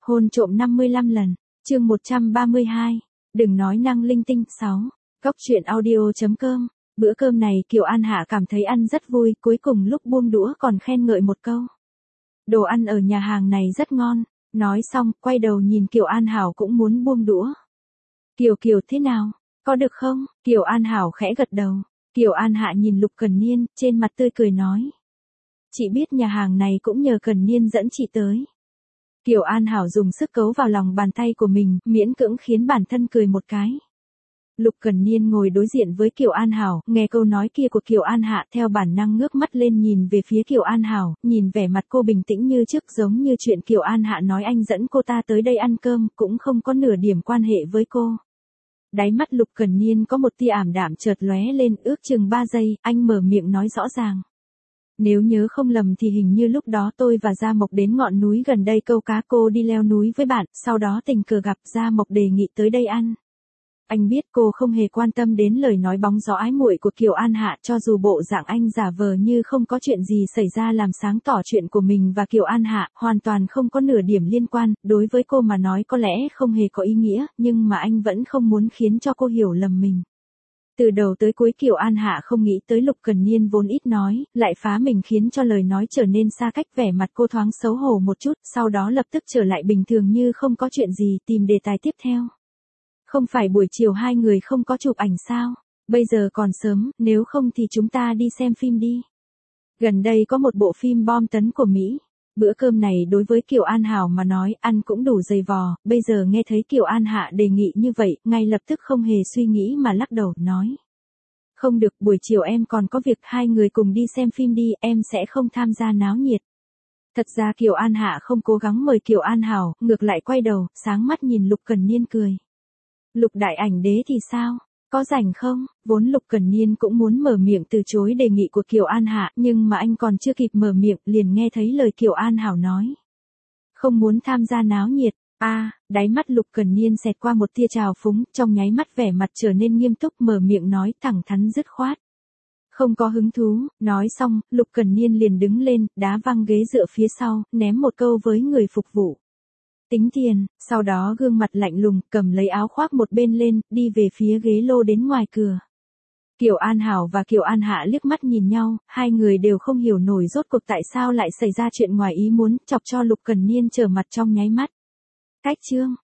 Hôn trộm 55 lần, chương 132, đừng nói năng linh tinh. 6. Góc chuyện audio.com. Bữa cơm này Kiều An Hạ cảm thấy ăn rất vui, cuối cùng lúc buông đũa còn khen ngợi một câu. Đồ ăn ở nhà hàng này rất ngon, nói xong, quay đầu nhìn Kiều An Hảo cũng muốn buông đũa. Kiều thế nào, có được không? Kiều An Hảo khẽ gật đầu. Kiều An Hạ nhìn Lục Cần Niên, trên mặt tươi cười nói. Chị biết nhà hàng này cũng nhờ Cần Niên dẫn chị tới. Kiều An Hảo dùng sức cấu vào lòng bàn tay của mình, miễn cưỡng khiến bản thân cười một cái. Lục Cần Niên ngồi đối diện với Kiều An Hảo, nghe câu nói kia của Kiều An Hạ theo bản năng ngước mắt lên nhìn về phía Kiều An Hảo, nhìn vẻ mặt cô bình tĩnh như trước, giống như chuyện Kiều An Hạ nói anh dẫn cô ta tới đây ăn cơm, cũng không có nửa điểm quan hệ với cô. Đáy mắt Lục Cần Niên có một tia ảm đạm chợt lóe lên, ước chừng 3 giây, anh mở miệng nói rõ ràng. Nếu nhớ không lầm thì hình như lúc đó tôi và Gia Mộc đến ngọn núi gần đây câu cá, cô đi leo núi với bạn, sau đó tình cờ gặp Gia Mộc đề nghị tới đây ăn. Anh biết cô không hề quan tâm đến lời nói bóng gió ái muội của Kiều An Hạ, cho dù bộ dạng anh giả vờ như không có chuyện gì xảy ra làm sáng tỏ chuyện của mình và Kiều An Hạ, hoàn toàn không có nửa điểm liên quan, đối với cô mà nói có lẽ không hề có ý nghĩa, nhưng mà anh vẫn không muốn khiến cho cô hiểu lầm mình. Từ đầu tới cuối Kiều An Hạ không nghĩ tới Lục Cần Niên vốn ít nói, lại phá mình khiến cho lời nói trở nên xa cách, vẻ mặt cô thoáng xấu hổ một chút, sau đó lập tức trở lại bình thường như không có chuyện gì, tìm đề tài tiếp theo. Không phải buổi chiều hai người không có chụp ảnh sao? Bây giờ còn sớm, nếu không thì chúng ta đi xem phim đi. Gần đây có một bộ phim bom tấn của Mỹ. Bữa cơm này đối với Kiều An Hảo mà nói, ăn cũng đủ dày vò, bây giờ nghe thấy Kiều An Hạ đề nghị như vậy, ngay lập tức không hề suy nghĩ mà lắc đầu, nói. Không được, buổi chiều em còn có việc, hai người cùng đi xem phim đi, em sẽ không tham gia náo nhiệt. Thật ra Kiều An Hạ không cố gắng mời Kiều An Hảo, ngược lại quay đầu, sáng mắt nhìn Lục Cần Niên cười. Lục đại ảnh đế thì sao? Có rảnh không? Vốn Lục Cần Niên cũng muốn mở miệng từ chối đề nghị của Kiều An Hạ, nhưng mà anh còn chưa kịp mở miệng, liền nghe thấy lời Kiều An Hảo nói. Không muốn tham gia náo nhiệt. Đáy mắt Lục Cần Niên xẹt qua một tia trào phúng, trong nháy mắt vẻ mặt trở nên nghiêm túc, mở miệng nói thẳng thắn dứt khoát. Không có hứng thú, nói xong, Lục Cần Niên liền đứng lên, đá văng ghế dựa phía sau, ném một câu với người phục vụ. Tính tiền, sau đó gương mặt lạnh lùng, cầm lấy áo khoác một bên lên, đi về phía ghế lô đến ngoài cửa. Kiều An Hảo và Kiều An Hạ liếc mắt nhìn nhau, hai người đều không hiểu nổi rốt cuộc tại sao lại xảy ra chuyện ngoài ý muốn, chọc cho Lục Cần Niên trở mặt trong nháy mắt. Cách chương.